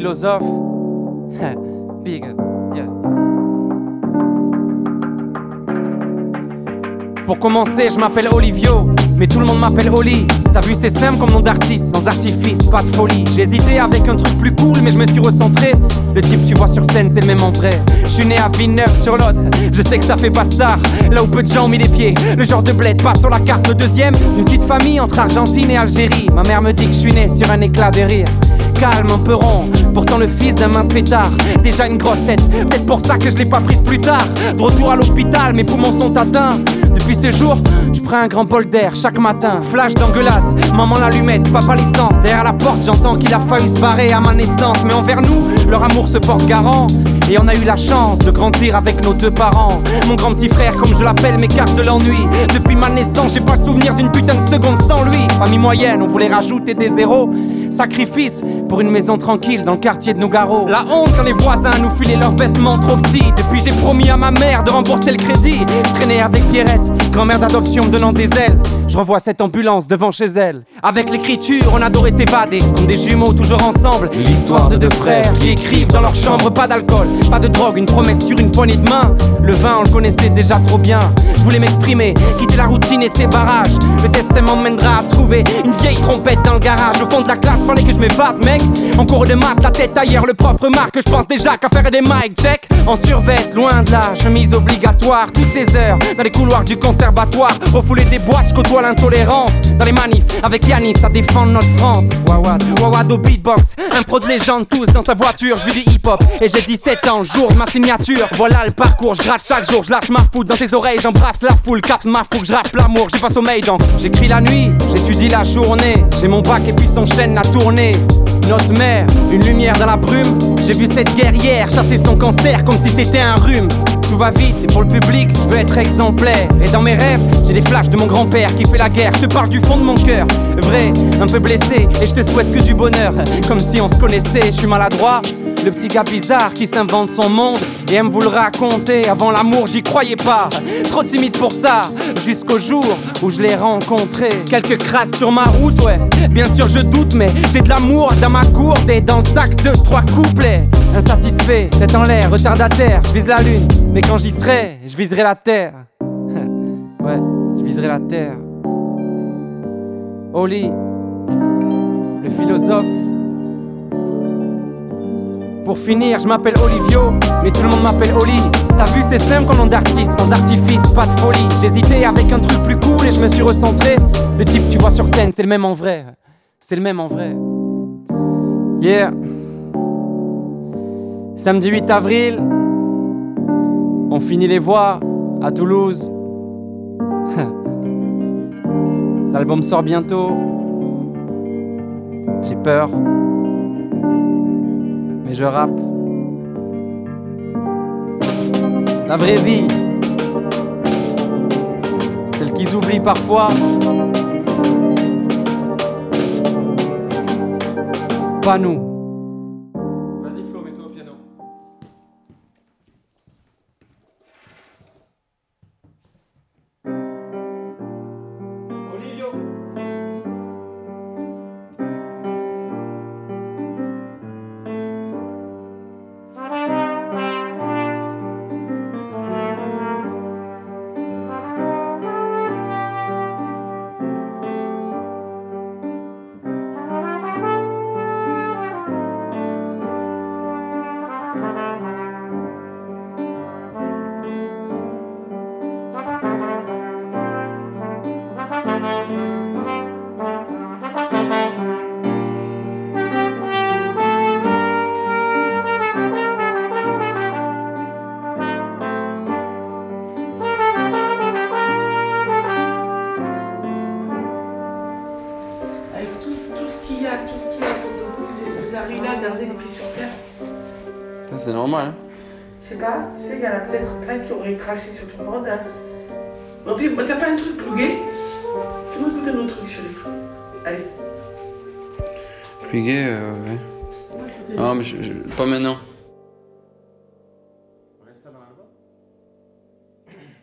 philosophe. Big, yeah. Pour commencer, je m'appelle Olivio, mais tout le monde m'appelle Oli. T'as vu, c'est simple comme nom d'artiste, sans artifice, pas de folie. J'hésitais avec un truc plus cool, mais je me suis recentré. Le type tu vois sur scène, c'est le même en vrai. Je suis né à Villeneuve-sur-Lot, je sais que ça fait pas star. Là où peu de gens ont mis les pieds, le genre de bled pas sur la carte. Le deuxième, une petite famille entre Argentine et Algérie. Ma mère me dit que je suis né sur un éclat de rire. Calme, un peu rond, pourtant le fils d'un mince fêtard. Déjà une grosse tête, peut-être pour ça que je l'ai pas prise plus tard. De retour à l'hôpital, mes poumons sont atteints. Depuis ce jour, je prends un grand bol d'air chaque matin. Flash d'engueulade, maman l'allumette, papa licence. Derrière la porte, j'entends qu'il a failli se barrer à ma naissance. Mais envers nous, leur amour se porte garant. Et on a eu la chance de grandir avec nos deux parents. Mon grand petit frère, comme je l'appelle, m'écarte de l'ennui. Depuis ma naissance, j'ai pas le souvenir d'une putain de seconde sans lui. Famille moyenne, on voulait rajouter des zéros. Sacrifice pour une maison tranquille dans le quartier de Nougaro. La honte quand les voisins nous filaient leurs vêtements trop petits. Depuis j'ai promis à ma mère de rembourser le crédit. Je traînais avec Pierrette, grand-mère d'adoption me donnant des ailes. Je revois cette ambulance devant chez elle. Avec l'écriture, on adorait s'évader comme des jumeaux toujours ensemble. L'histoire de deux frères qui écrivent dans leur chambre. Pas d'alcool, pas de drogue, une promesse sur une poignée de main. Le vin on le connaissait déjà trop bien. Je voulais m'exprimer, quitter la routine et ses barrages. Le destin m'emmènera à trouver une vieille trompette dans le garage. Au fond de la classe, fallait que je m'évade mec. En cours de maths, la tête ailleurs. Le prof remarque que je pense déjà qu'à faire des mic check. En survêt, loin de la chemise obligatoire. Toutes ces heures, dans les couloirs du conservatoire. Refouler des boîtes, je côtoie l'intolérance. Dans les manifs, avec Yanis à défendre notre France. Wawad au beatbox, un pro de légende tous dans sa voiture. Je vis du hip hop et j'ai 17 ans, jour de ma signature. Voilà le parcours, je gratte chaque jour. Je lâche ma foule dans tes oreilles, j'embrasse la foule. Capte ma fougue, je rappe l'amour, j'ai pas sommeil donc j'écris la nuit, j'étudie la journée. J'ai mon bac et puis s'enchaîne la tournée. Notre mère, une lumière dans la brume. J'ai vu cette guerrière chasser son cancer comme si c'était un rhume. Tout va vite et pour le public, je veux être exemplaire. Et dans mes rêves, j'ai des flashs de mon grand-père qui fait la guerre. Je te parle du fond de mon cœur, vrai, un peu blessé. Et je te souhaite que du bonheur, comme si on se connaissait. Je suis maladroit, le petit gars bizarre qui s'invente son monde et aime vous le raconter. Avant l'amour, j'y croyais pas, trop timide pour ça. Jusqu'au jour où je l'ai rencontré. Quelques crasses sur ma route, ouais. Bien sûr je doute, mais j'ai de l'amour dans ma gourde et dans le sac de 3 couplets. Insatisfait, tête en l'air, retardataire. Je vise la lune, mais quand j'y serai, je viserai la terre. Ouais, je viserai la terre. Oli, le philosophe. Pour finir, je m'appelle Olivio, mais tout le monde m'appelle Oli. T'as vu, c'est simple comme nom d'artiste, sans artifice, pas de folie. J'hésitais avec un truc plus cool et je me suis recentré. Le type tu vois sur scène, c'est le même en vrai. C'est le même en vrai. Yeah. Samedi 8 avril, on finit les voix à Toulouse. L'album sort bientôt. J'ai peur, mais je rappe. La vraie vie, celle qu'ils oublient parfois. Pas nous. Vas-y Flo, mets-toi au piano. Olivio. Vous arrivez à garder les pieds sur terre. Ça c'est normal hein. Je sais pas, tu sais, il y en a peut-être plein qui auraient craché sur ton bord. Hein. Bon, puis, t'as pas un truc plugué? Tu veux écouter un autre truc, chérie? Allez. Plugué, ouais. Non, mais pas maintenant. On laisse ça dans l'album.